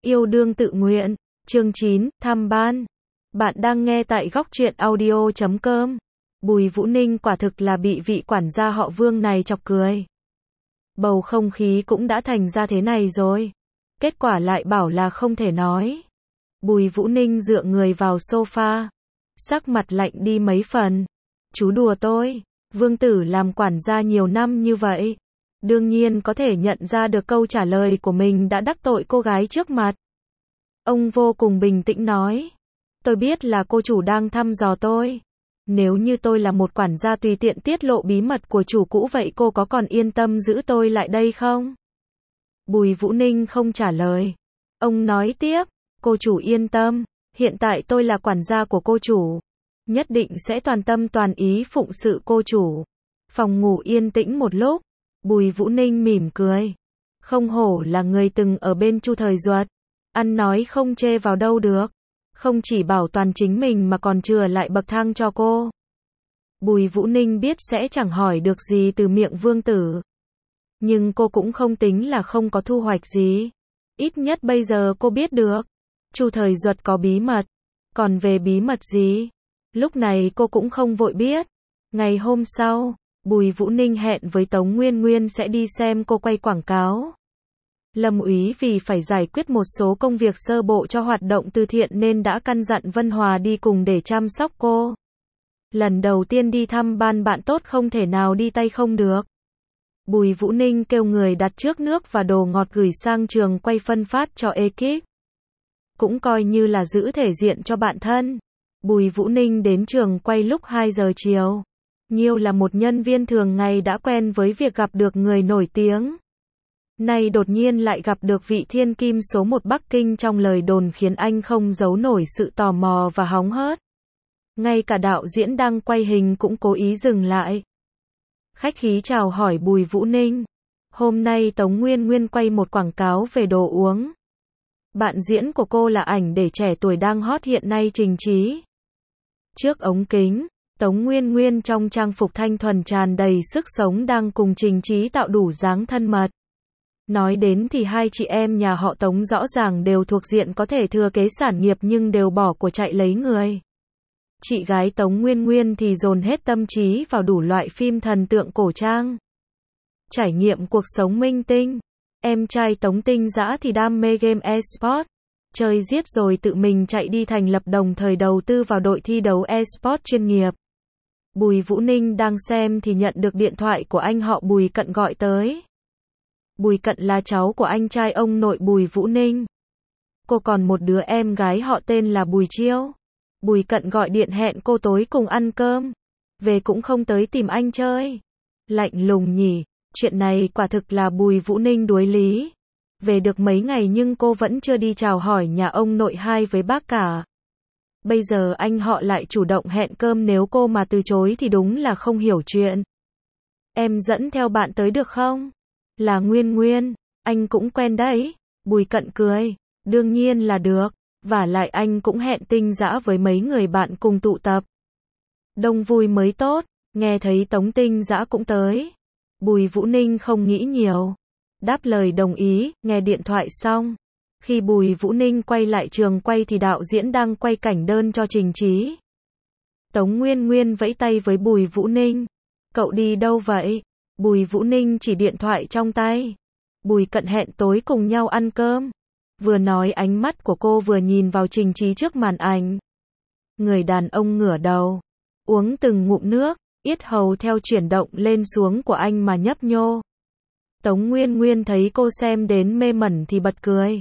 Yêu đương tự nguyện, chương 9, thăm ban. Bạn đang nghe tại góc truyện audio.com. Bùi Vũ Ninh quả thực là bị vị quản gia họ Vương này chọc cười. Bầu không khí cũng đã thành ra thế này rồi. Kết quả lại bảo là không thể nói. Bùi Vũ Ninh dựa người vào sofa. Sắc mặt lạnh đi mấy phần. Chú đùa tôi. Vương tử làm quản gia nhiều năm như vậy. Đương nhiên có thể nhận ra được câu trả lời của mình đã đắc tội cô gái trước mặt. Ông vô cùng bình tĩnh nói. Tôi biết là cô chủ đang thăm dò tôi. Nếu như tôi là một quản gia tùy tiện tiết lộ bí mật của chủ cũ vậy cô có còn yên tâm giữ tôi lại đây không? Bùi Vũ Ninh không trả lời. Ông nói tiếp, cô chủ yên tâm, hiện tại tôi là quản gia của cô chủ. Nhất định sẽ toàn tâm toàn ý phụng sự cô chủ. Phòng ngủ yên tĩnh một lúc, Bùi Vũ Ninh mỉm cười. Không hổ là người từng ở bên Chu Thời Duật. Ăn nói không chê vào đâu được. Không chỉ bảo toàn chính mình mà còn chừa lại bậc thang cho cô. Bùi Vũ Ninh biết sẽ chẳng hỏi được gì từ miệng vương tử. Nhưng cô cũng không tính là không có thu hoạch gì. Ít nhất bây giờ cô biết được. Chu Thời Duật có bí mật. Còn về bí mật gì? Lúc này cô cũng không vội biết. Ngày hôm sau, Bùi Vũ Ninh hẹn với Tống Nguyên Nguyên sẽ đi xem cô quay quảng cáo. Lâm Úy vì phải giải quyết một số công việc sơ bộ cho hoạt động từ thiện nên đã căn dặn Vân Hòa đi cùng để chăm sóc cô. Lần đầu tiên đi thăm ban bạn tốt không thể nào đi tay không được. Bùi Vũ Ninh kêu người đặt trước nước và đồ ngọt gửi sang trường quay phân phát cho ekip. Cũng coi như là giữ thể diện cho bạn thân. Bùi Vũ Ninh đến trường quay lúc 2 giờ chiều. Nhiêu là một nhân viên thường ngày đã quen với việc gặp được người nổi tiếng. Nay đột nhiên lại gặp được vị thiên kim số 1 Bắc Kinh trong lời đồn khiến anh không giấu nổi sự tò mò và hóng hớt. Ngay cả đạo diễn đang quay hình cũng cố ý dừng lại. Khách khí chào hỏi Bùi Vũ Ninh. Hôm nay Tống Nguyên Nguyên quay một quảng cáo về đồ uống. Bạn diễn của cô là ảnh để trẻ tuổi đang hot hiện nay Trình Trí. Trước ống kính, Tống Nguyên Nguyên trong trang phục thanh thuần tràn đầy sức sống đang cùng Trình Trí tạo đủ dáng thân mật. Nói đến thì hai chị em nhà họ Tống rõ ràng đều thuộc diện có thể thừa kế sản nghiệp nhưng đều bỏ của chạy lấy người. Chị gái Tống Nguyên Nguyên thì dồn hết tâm trí vào đủ loại phim thần tượng cổ trang. Trải nghiệm cuộc sống minh tinh. Em trai Tống Tinh Dã thì đam mê game eSport. Chơi giết rồi tự mình chạy đi thành lập đồng thời đầu tư vào đội thi đấu eSport chuyên nghiệp. Bùi Vũ Ninh đang xem thì nhận được điện thoại của anh họ Bùi Cận gọi tới. Bùi Cận là cháu của anh trai ông nội Bùi Vũ Ninh. Cô còn một đứa em gái họ tên là Bùi Chiêu. Bùi Cận gọi điện hẹn cô tối cùng ăn cơm. Về cũng không tới tìm anh chơi. Lạnh lùng nhỉ, chuyện này quả thực là Bùi Vũ Ninh đuối lý. Về được mấy ngày nhưng cô vẫn chưa đi chào hỏi nhà ông nội hai với bác cả. Bây giờ anh họ lại chủ động hẹn cơm nếu cô mà từ chối thì đúng là không hiểu chuyện. Em dẫn theo bạn tới được không? Là Nguyên Nguyên, anh cũng quen đấy. Bùi Cận cười, đương nhiên là được. Vả lại anh cũng hẹn Tinh Dã với mấy người bạn cùng tụ tập. Đông vui mới tốt, nghe thấy Tống Tinh Dã cũng tới. Bùi Vũ Ninh không nghĩ nhiều. Đáp lời đồng ý, nghe điện thoại xong. Khi Bùi Vũ Ninh quay lại trường quay thì đạo diễn đang quay cảnh đơn cho Trình Trí. Tống Nguyên Nguyên vẫy tay với Bùi Vũ Ninh. Cậu đi đâu vậy? Bùi Vũ Ninh chỉ điện thoại trong tay. Bùi Cận hẹn tối cùng nhau ăn cơm. Vừa nói ánh mắt của cô vừa nhìn vào Trình Trí trước màn ảnh. Người đàn ông ngửa đầu. Uống từng ngụm nước, yết hầu theo chuyển động lên xuống của anh mà nhấp nhô. Tống Nguyên Nguyên thấy cô xem đến mê mẩn thì bật cười.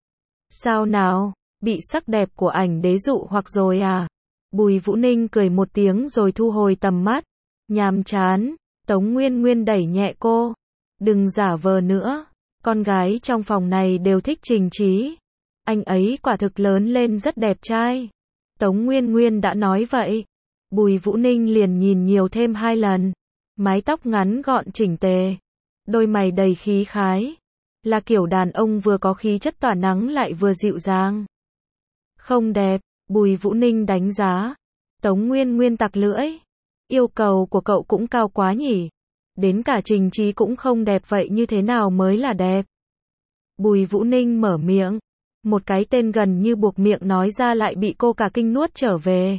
Sao nào, bị sắc đẹp của ảnh đế dụ hoặc rồi à? Bùi Vũ Ninh cười một tiếng rồi thu hồi tầm mắt. Nhàm chán, Tống Nguyên Nguyên đẩy nhẹ cô. Đừng giả vờ nữa, con gái trong phòng này đều thích Trình Trí. Anh ấy quả thực lớn lên rất đẹp trai. Tống Nguyên Nguyên đã nói vậy. Bùi Vũ Ninh liền nhìn nhiều thêm 2 lần. Mái tóc ngắn gọn chỉnh tề. Đôi mày đầy khí khái. Là kiểu đàn ông vừa có khí chất tỏa nắng lại vừa dịu dàng. Không đẹp, Bùi Vũ Ninh đánh giá. Tống Nguyên Nguyên tặc lưỡi. Yêu cầu của cậu cũng cao quá nhỉ. Đến cả Trình Trí cũng không đẹp vậy như thế nào mới là đẹp? Bùi Vũ Ninh mở miệng. Một cái tên gần như buộc miệng nói ra lại bị cô cả kinh nuốt trở về.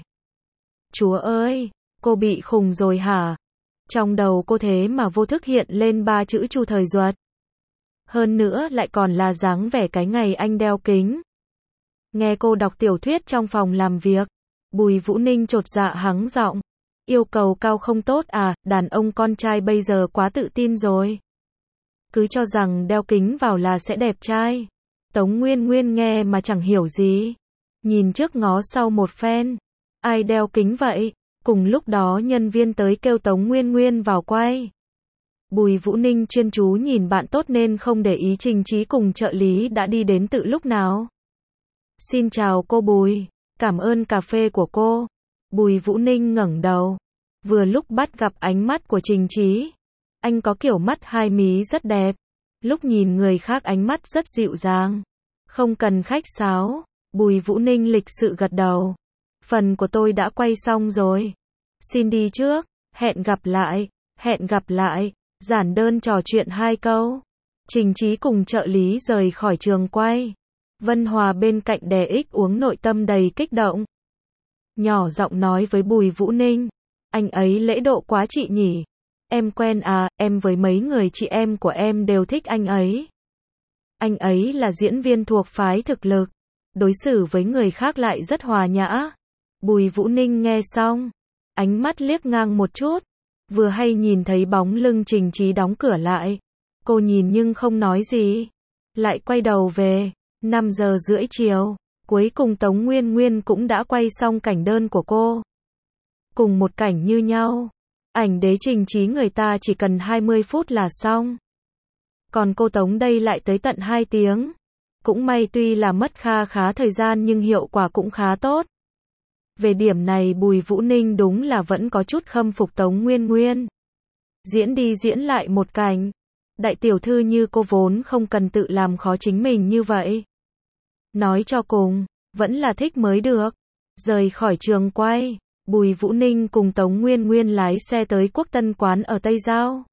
Chúa ơi, cô bị khùng rồi hả? Trong đầu cô thế mà vô thức hiện lên 3 chữ Chu Thời Duật. Hơn nữa lại còn là dáng vẻ cái ngày anh đeo kính. Nghe cô đọc tiểu thuyết trong phòng làm việc, Bùi Vũ Ninh chột dạ hắng giọng. Yêu cầu cao không tốt à, đàn ông con trai bây giờ quá tự tin rồi. Cứ cho rằng đeo kính vào là sẽ đẹp trai. Tống Nguyên Nguyên nghe mà chẳng hiểu gì. Nhìn trước ngó sau một phen. Ai đeo kính vậy? Cùng lúc đó nhân viên tới kêu Tống Nguyên Nguyên vào quay. Bùi Vũ Ninh chuyên chú nhìn bạn tốt nên không để ý Trình Chí cùng trợ lý đã đi đến từ lúc nào. Xin chào cô Bùi, cảm ơn cà phê của cô. Bùi Vũ Ninh ngẩng đầu. Vừa lúc bắt gặp ánh mắt của Trình Chí. Anh có kiểu mắt hai mí rất đẹp. Lúc nhìn người khác ánh mắt rất dịu dàng. Không cần khách sáo. Bùi Vũ Ninh lịch sự gật đầu. Phần của tôi đã quay xong rồi. Xin đi trước. Hẹn gặp lại. Hẹn gặp lại. Giản đơn trò chuyện 2 câu. Trình Chí cùng trợ lý rời khỏi trường quay. Vân Hòa bên cạnh đè ích uống nội tâm đầy kích động. Nhỏ giọng nói với Bùi Vũ Ninh. Anh ấy lễ độ quá chị nhỉ. Em quen à, em với mấy người chị em của em đều thích anh ấy. Anh ấy là diễn viên thuộc phái thực lực. Đối xử với người khác lại rất hòa nhã. Bùi Vũ Ninh nghe xong. Ánh mắt liếc ngang một chút. Vừa hay nhìn thấy bóng lưng Trình Chí đóng cửa lại. Cô nhìn nhưng không nói gì. Lại quay đầu về. 5 giờ rưỡi chiều. Cuối cùng Tống Nguyên Nguyên cũng đã quay xong cảnh đơn của cô. Cùng một cảnh như nhau. Ảnh đế Trình Chí người ta chỉ cần 20 phút là xong. Còn cô Tống đây lại tới tận 2 tiếng. Cũng may tuy là mất khá thời gian nhưng hiệu quả cũng khá tốt. Về điểm này Bùi Vũ Ninh đúng là vẫn có chút khâm phục Tống Nguyên Nguyên. Diễn đi diễn lại một cảnh. Đại tiểu thư như cô vốn không cần tự làm khó chính mình như vậy. Nói cho cùng, vẫn là thích mới được. Rời khỏi trường quay, Bùi Vũ Ninh cùng Tống Nguyên Nguyên lái xe tới Quốc Tân quán ở Tây Giao.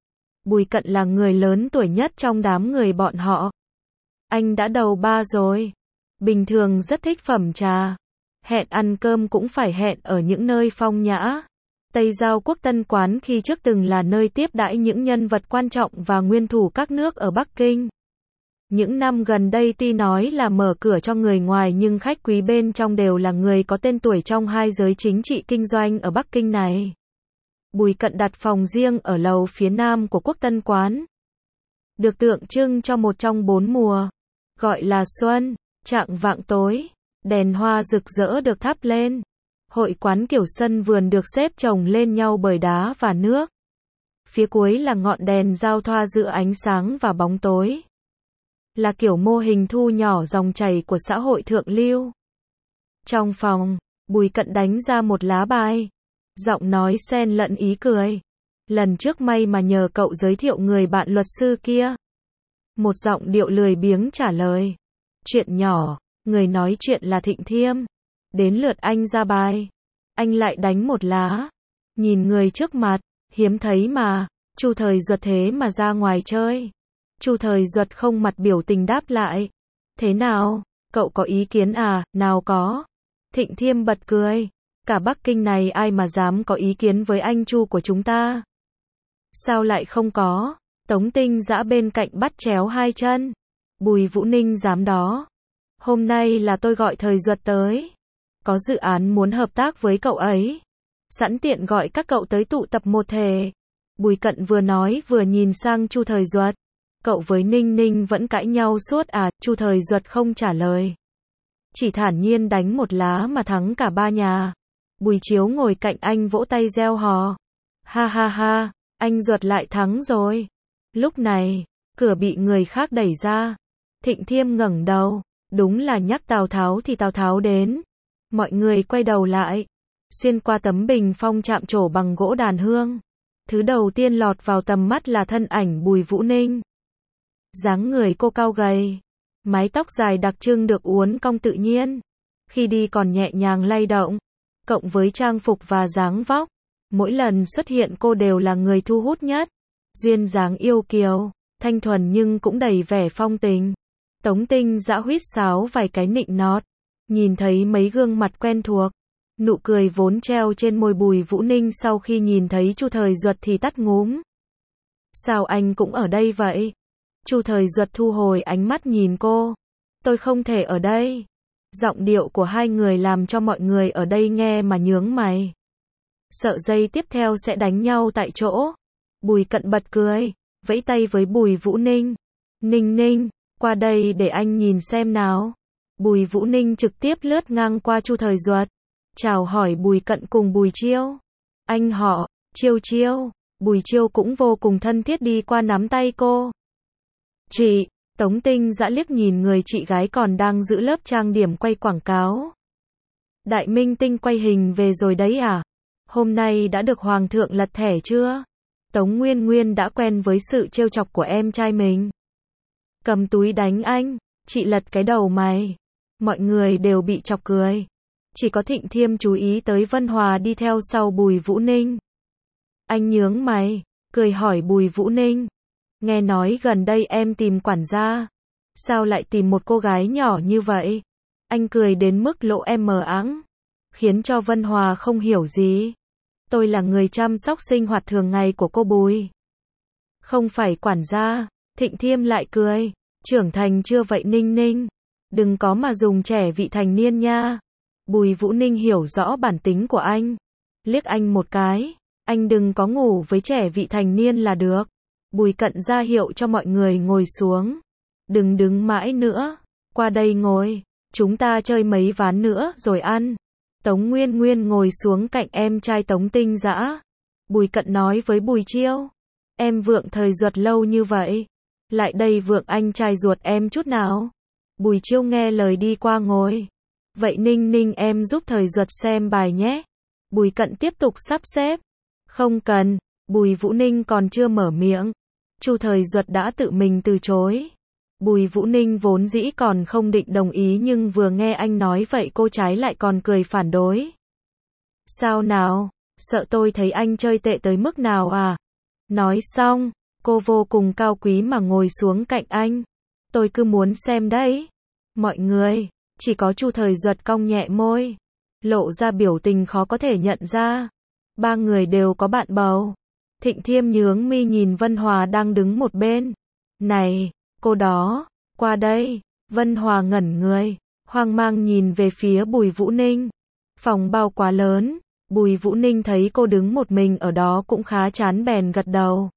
Bùi Cận là người lớn tuổi nhất trong đám người bọn họ. Anh đã đầu 3 rồi. Bình thường rất thích phẩm trà. Hẹn ăn cơm cũng phải hẹn ở những nơi phong nhã. Tây Giao Quốc Tân quán khi trước từng là nơi tiếp đãi những nhân vật quan trọng và nguyên thủ các nước ở Bắc Kinh. Những năm gần đây tuy nói là mở cửa cho người ngoài nhưng khách quý bên trong đều là người có tên tuổi trong hai giới chính trị kinh doanh ở Bắc Kinh này. Bùi Cận đặt phòng riêng ở lầu phía nam của Quốc Tân quán. Được tượng trưng cho một trong 4 mùa. Gọi là xuân, chạng vạng tối. Đèn hoa rực rỡ được thắp lên. Hội quán kiểu sân vườn được xếp chồng lên nhau bởi đá và nước. Phía cuối là ngọn đèn giao thoa giữa ánh sáng và bóng tối. Là kiểu mô hình thu nhỏ dòng chảy của xã hội thượng lưu. Trong phòng, Bùi Cận đánh ra một lá bài. Giọng nói xen lẫn ý cười. Lần trước may mà nhờ cậu giới thiệu người bạn luật sư kia. Một giọng điệu lười biếng trả lời. Chuyện nhỏ, người nói chuyện là Thịnh Thiêm. Đến lượt anh ra bài. Anh lại đánh một lá. Nhìn người trước mặt, hiếm thấy mà. Chu Thời Duật thế mà ra ngoài chơi. Chu Thời Duật không mặt biểu tình đáp lại. Thế nào, cậu có ý kiến à? Nào có. Thịnh Thiêm bật cười. Cả Bắc Kinh này ai mà dám có ý kiến với anh Chu của chúng ta? Sao lại không có? Tống Tinh Dã bên cạnh bắt chéo hai chân. Bùi Vũ Ninh dám đó. Hôm nay là tôi gọi Thời Duật tới. Có dự án muốn hợp tác với cậu ấy. Sẵn tiện gọi các cậu tới tụ tập một thể. Bùi Cận vừa nói vừa nhìn sang Chu Thời Duật. Cậu với Ninh Ninh vẫn cãi nhau suốt à? Chu Thời Duật không trả lời. Chỉ thản nhiên đánh một lá mà thắng cả 3 nhà. Bùi Chiếu ngồi cạnh anh vỗ tay reo hò. Ha ha ha, anh Duật lại thắng rồi. Lúc này, cửa bị người khác đẩy ra. Thịnh Thiêm ngẩng đầu. Đúng là nhắc Tào Tháo thì Tào Tháo đến. Mọi người quay đầu lại. Xuyên qua tấm bình phong chạm trổ bằng gỗ đàn hương. Thứ đầu tiên lọt vào tầm mắt là thân ảnh Bùi Vũ Ninh. Dáng người cô cao gầy. Mái tóc dài đặc trưng được uốn cong tự nhiên. Khi đi còn nhẹ nhàng lay động. Cộng với trang phục và dáng vóc. Mỗi lần xuất hiện cô đều là người thu hút nhất. Duyên dáng yêu kiều. Thanh thuần nhưng cũng đầy vẻ phong tình. Tống Tinh Dã huýt sáo vài cái nịnh nọt, nhìn thấy mấy gương mặt quen thuộc, nụ cười vốn treo trên môi Bùi Vũ Ninh sau khi nhìn thấy Chu Thời Duật thì tắt ngúm. Sao anh cũng ở đây vậy? Chu Thời Duật thu hồi ánh mắt nhìn cô. Tôi không thể ở đây. Giọng điệu của hai người làm cho mọi người ở đây nghe mà nhướng mày. Sợ giây tiếp theo sẽ đánh nhau tại chỗ. Bùi Cận bật cười, vẫy tay với Bùi Vũ Ninh. Ninh Ninh, qua đây để anh nhìn xem nào. Bùi Vũ Ninh trực tiếp lướt ngang qua Chu Thời Duật, chào hỏi Bùi Cận cùng Bùi Chiêu. Anh họ, Chiêu Chiêu. Bùi Chiêu cũng vô cùng thân thiết đi qua nắm tay cô. Chị, Tống Tinh Dã liếc nhìn người chị gái còn đang giữ lớp trang điểm quay quảng cáo. Đại minh tinh quay hình về rồi đấy à? Hôm nay đã được Hoàng thượng lật thẻ chưa? Tống Nguyên Nguyên đã quen với sự trêu chọc của em trai mình. Cầm túi đánh anh, chị lật cái đầu mày. Mọi người đều bị chọc cười. Chỉ có Thịnh Thiêm chú ý tới Vân Hòa đi theo sau Bùi Vũ Ninh. Anh nhướng mày, cười hỏi Bùi Vũ Ninh. Nghe nói gần đây em tìm quản gia. Sao lại tìm một cô gái nhỏ như vậy? Anh cười đến mức lộ em mờ áng, khiến cho Vân Hòa không hiểu gì. Tôi là người chăm sóc sinh hoạt thường ngày của cô Bùi. Không phải quản gia. Thịnh Thiêm lại cười. Trưởng thành chưa vậy Ninh Ninh? Đừng có mà dùng trẻ vị thành niên nha. Bùi Vũ Ninh hiểu rõ bản tính của anh. Liếc anh một cái. Anh đừng có ngủ với trẻ vị thành niên là được. Bùi Cận ra hiệu cho mọi người ngồi xuống. Đừng đứng mãi nữa. Qua đây ngồi. Chúng ta chơi mấy ván nữa rồi ăn. Tống Nguyên Nguyên ngồi xuống cạnh em trai Tống Tinh Dã. Bùi Cận nói với Bùi Chiêu. Em vượng Thời Duật lâu như vậy. Lại đây vượng anh trai ruột em chút nào. Bùi Chiêu nghe lời đi qua ngồi. Vậy Ninh Ninh em giúp Thời Duật xem bài nhé. Bùi Cận tiếp tục sắp xếp. Không cần. Bùi Vũ Ninh còn chưa mở miệng. Chu Thời Duật đã tự mình từ chối. Bùi Vũ Ninh vốn dĩ còn không định đồng ý nhưng vừa nghe anh nói vậy cô trái lại còn cười phản đối. Sao nào? Sợ tôi thấy anh chơi tệ tới mức nào à? Nói xong, cô vô cùng cao quý mà ngồi xuống cạnh anh. Tôi cứ muốn xem đấy. Mọi người, chỉ có Chu Thời Duật cong nhẹ môi, lộ ra biểu tình khó có thể nhận ra. Ba người đều có bạn bầu. Thịnh Thiêm nhướng mi nhìn Vân Hòa đang đứng một bên. Này, cô đó, qua đây. Vân Hòa ngẩn người, hoang mang nhìn về phía Bùi Vũ Ninh. Phòng bao quá lớn, Bùi Vũ Ninh thấy cô đứng một mình ở đó cũng khá chán bèn gật đầu.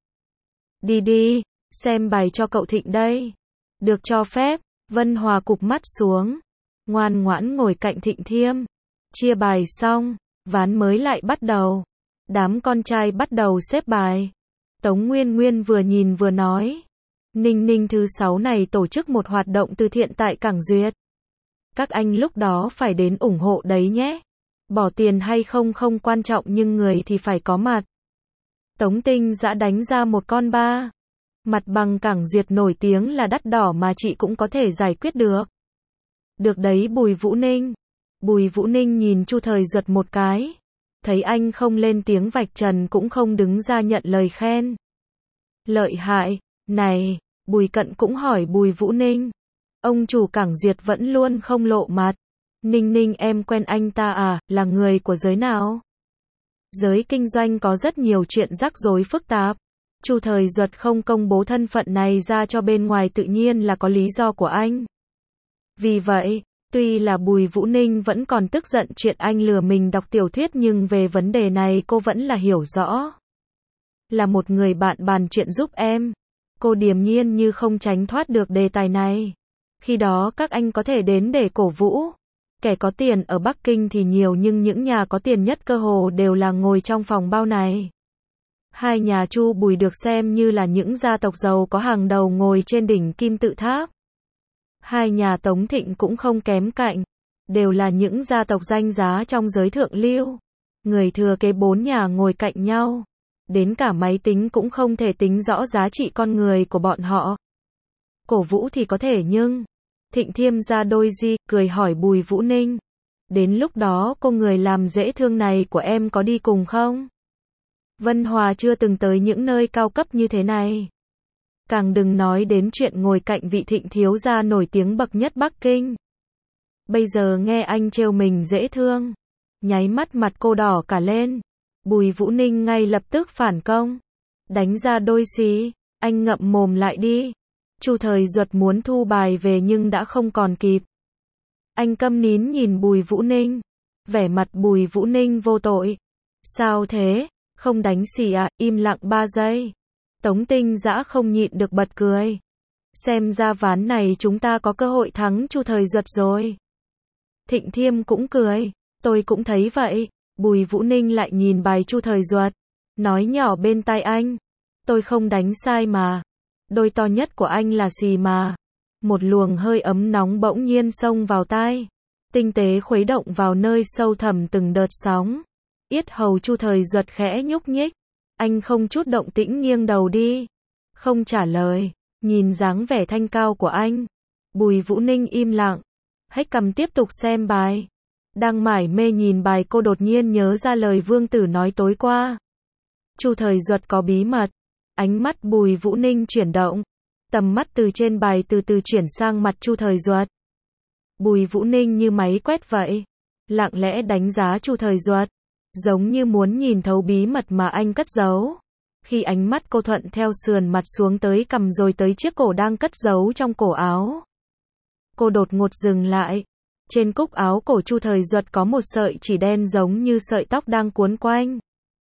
Đi đi, xem bài cho cậu Thịnh đây. Được cho phép. Vân Hòa cụp mắt xuống, ngoan ngoãn ngồi cạnh Thịnh Thiêm. Chia bài xong, ván mới lại bắt đầu. Đám con trai bắt đầu xếp bài. Tống Nguyên Nguyên vừa nhìn vừa nói. Ninh Ninh thứ 6 này tổ chức một hoạt động từ thiện tại Cảng Duyệt. Các anh lúc đó phải đến ủng hộ đấy nhé. Bỏ tiền hay không không quan trọng nhưng người thì phải có mặt. Tống Tinh Dã đánh ra một con ba. Mặt bằng Cảng Duyệt nổi tiếng là đắt đỏ mà chị cũng có thể giải quyết được. Được đấy Bùi Vũ Ninh. Bùi Vũ Ninh nhìn Chu Thời Duật một cái. Thấy anh không lên tiếng vạch trần cũng không đứng ra nhận lời khen. Lợi hại. Này, Bùi Cận cũng hỏi Bùi Vũ Ninh. Ông chủ Cảng Duyệt vẫn luôn không lộ mặt. Ninh Ninh em quen anh ta à, là người của giới nào? Giới kinh doanh có rất nhiều chuyện rắc rối phức tạp. Chu Thời Duật không công bố thân phận này ra cho bên ngoài tự nhiên là có lý do của anh. Vì vậy, tuy là Bùi Vũ Ninh vẫn còn tức giận chuyện anh lừa mình đọc tiểu thuyết nhưng về vấn đề này cô vẫn là hiểu rõ. Là một người bạn bàn chuyện giúp em. Cô điềm nhiên như không tránh thoát được đề tài này. Khi đó các anh có thể đến để cổ vũ. Kẻ có tiền ở Bắc Kinh thì nhiều nhưng những nhà có tiền nhất cơ hồ đều là ngồi trong phòng bao này. Hai nhà Chu Bùi được xem như là những gia tộc giàu có hàng đầu ngồi trên đỉnh kim tự tháp. Hai nhà Tống Thịnh cũng không kém cạnh. Đều là những gia tộc danh giá trong giới thượng lưu. Người thừa kế 4 nhà ngồi cạnh nhau. Đến cả máy tính cũng không thể tính rõ giá trị con người của bọn họ. Cổ vũ thì có thể nhưng... Thịnh Thiêm ra đôi di, cười hỏi Bùi Vũ Ninh. Đến lúc đó cô người làm dễ thương này của em có đi cùng không? Vân Hòa chưa từng tới những nơi cao cấp như thế này. Càng đừng nói đến chuyện ngồi cạnh vị thịnh thiếu gia nổi tiếng bậc nhất Bắc Kinh. Bây giờ nghe anh trêu mình dễ thương. Nháy mắt mặt cô đỏ cả lên. Bùi Vũ Ninh ngay lập tức phản công. Đánh ra đôi xí, anh ngậm mồm lại đi. Chu Thời Duật muốn thu bài về nhưng đã không còn kịp. Anh câm nín nhìn Bùi Vũ Ninh. Vẻ mặt Bùi Vũ Ninh vô tội. Sao thế? Không đánh xì à? Im lặng 3 giây. Tống Tinh Dã không nhịn được bật cười. Xem ra ván này chúng ta có cơ hội thắng Chu Thời Duật rồi. Thịnh Thiêm cũng cười. Tôi cũng thấy vậy. Bùi Vũ Ninh lại nhìn bài Chu Thời Duật. Nói nhỏ bên tai anh. Tôi không đánh sai mà. Đôi to nhất của anh là xì mà. Một luồng hơi ấm nóng bỗng nhiên xông vào tai. Tinh tế khuấy động vào nơi sâu thẳm từng đợt sóng. Yết hầu Chu Thời Duật khẽ nhúc nhích. Anh không chút động tĩnh nghiêng đầu đi. Không trả lời. Nhìn dáng vẻ thanh cao của anh. Bùi Vũ Ninh im lặng. Hách cầm tiếp tục xem bài. Đang mải mê nhìn bài cô đột nhiên nhớ ra lời Vương Tử nói tối qua. Chu Thời Duật có bí mật. Ánh mắt Bùi Vũ Ninh chuyển động. Tầm mắt từ trên bài từ từ chuyển sang mặt Chu Thời Duật. Bùi Vũ Ninh như máy quét vậy. Lặng lẽ đánh giá Chu Thời Duật. Giống như muốn nhìn thấu bí mật mà anh cất giấu. Khi ánh mắt cô thuận theo sườn mặt xuống tới cằm rồi tới chiếc cổ đang cất giấu trong cổ áo. Cô đột ngột dừng lại. Trên cúc áo cổ Chu Thời Duật có một sợi chỉ đen giống như sợi tóc đang cuốn quanh.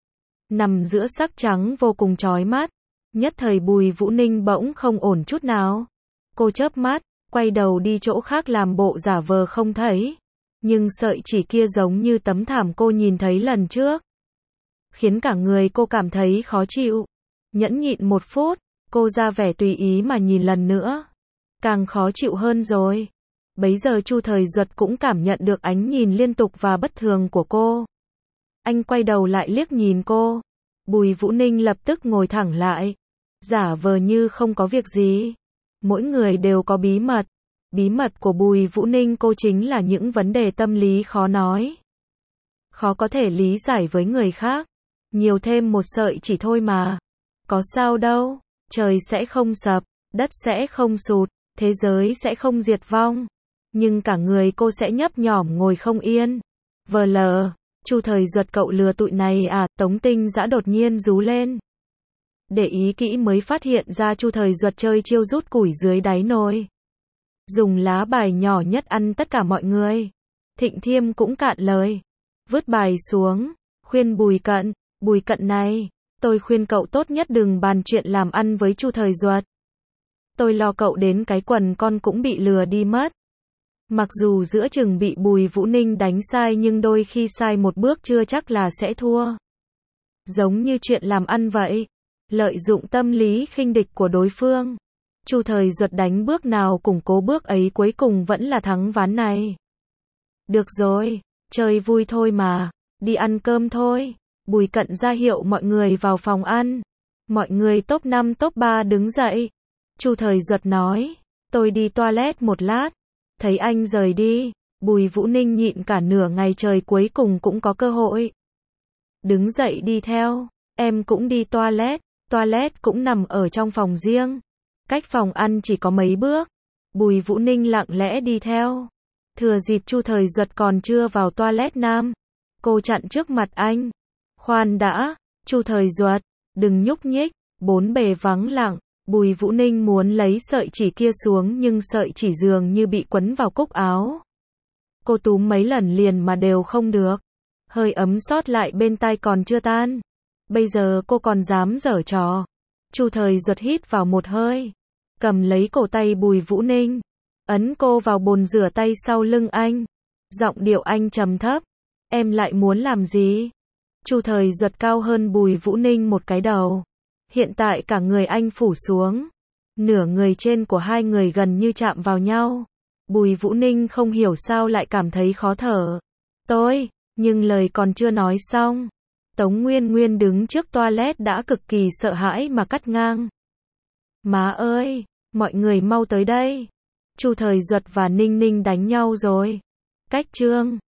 Nằm giữa sắc trắng vô cùng chói mắt. Nhất thời Bùi Vũ Ninh bỗng không ổn chút nào. Cô chớp mắt, quay đầu đi chỗ khác làm bộ giả vờ không thấy. Nhưng sợi chỉ kia giống như tấm thảm cô nhìn thấy lần trước. Khiến cả người cô cảm thấy khó chịu. Nhẫn nhịn 1 phút, cô ra vẻ tùy ý mà nhìn lần nữa. Càng khó chịu hơn rồi. Bấy giờ Chu Thời Duật cũng cảm nhận được ánh nhìn liên tục và bất thường của cô. Anh quay đầu lại liếc nhìn cô. Bùi Vũ Ninh lập tức ngồi thẳng lại. Giả vờ như không có việc gì. Mỗi người đều có bí mật. Bí mật của Bùi Vũ Ninh cô chính là những vấn đề tâm lý khó nói. Khó có thể lý giải với người khác. Nhiều thêm một sợi chỉ thôi mà. Có sao đâu. Trời sẽ không sập. Đất sẽ không sụt. Thế giới sẽ không diệt vong. Nhưng cả người cô sẽ nhấp nhổm ngồi không yên. Vờ lờ. Chu Thời Duật cậu lừa tụi này à? Tống Tinh Dã đột nhiên rú lên. Để ý kỹ mới phát hiện ra Chu Thời Duật chơi chiêu rút củi dưới đáy nồi. Dùng lá bài nhỏ nhất ăn tất cả mọi người. Thịnh Thiêm cũng cạn lời. Vứt bài xuống. Khuyên Bùi Cận này. Tôi khuyên cậu tốt nhất đừng bàn chuyện làm ăn với Chu Thời Duật. Tôi lo cậu đến cái quần con cũng bị lừa đi mất. Mặc dù giữa chừng bị Bùi Vũ Ninh đánh sai nhưng đôi khi sai một bước chưa chắc là sẽ thua. Giống như chuyện làm ăn vậy. Lợi dụng tâm lý khinh địch của đối phương. Chu Thời Duật đánh bước nào củng cố bước ấy cuối cùng vẫn là thắng ván này. Được rồi, chơi vui thôi mà, đi ăn cơm thôi. Bùi Cận ra hiệu mọi người vào phòng ăn. Mọi người top 5 top 3 đứng dậy. Chu Thời Duật nói, tôi đi toilet một lát. Thấy anh rời đi, Bùi Vũ Ninh nhịn cả nửa ngày trời cuối cùng cũng có cơ hội. Đứng dậy đi theo, em cũng đi toilet. Toilet cũng nằm ở trong phòng riêng. Cách phòng ăn chỉ có mấy bước. Bùi Vũ Ninh lặng lẽ đi theo. Thừa dịp Chu Thời Duật còn chưa vào toilet nam. Cô chặn trước mặt anh. Khoan đã, Chu Thời Duật, đừng nhúc nhích. Bốn bề vắng lặng. Bùi Vũ Ninh muốn lấy sợi chỉ kia xuống nhưng sợi chỉ dường như bị quấn vào cúc áo. Cô túm mấy lần liền mà đều không được. Hơi ấm sót lại bên tai còn chưa tan. Bây giờ cô còn dám giở trò. Chu Thời Duật hít vào một hơi. Cầm lấy cổ tay Bùi Vũ Ninh. Ấn cô vào bồn rửa tay sau lưng anh. Giọng điệu anh trầm thấp. Em lại muốn làm gì? Chu Thời Duật cao hơn Bùi Vũ Ninh một cái đầu. Hiện tại cả người anh phủ xuống. Nửa người trên của hai người gần như chạm vào nhau. Bùi Vũ Ninh không hiểu sao lại cảm thấy khó thở. Nhưng lời còn chưa nói xong. Tống Nguyên Nguyên đứng trước toilet đã cực kỳ sợ hãi mà cắt ngang. Má ơi, mọi người mau tới đây. Chu Thời Duật và Ninh Ninh đánh nhau rồi. Cách chương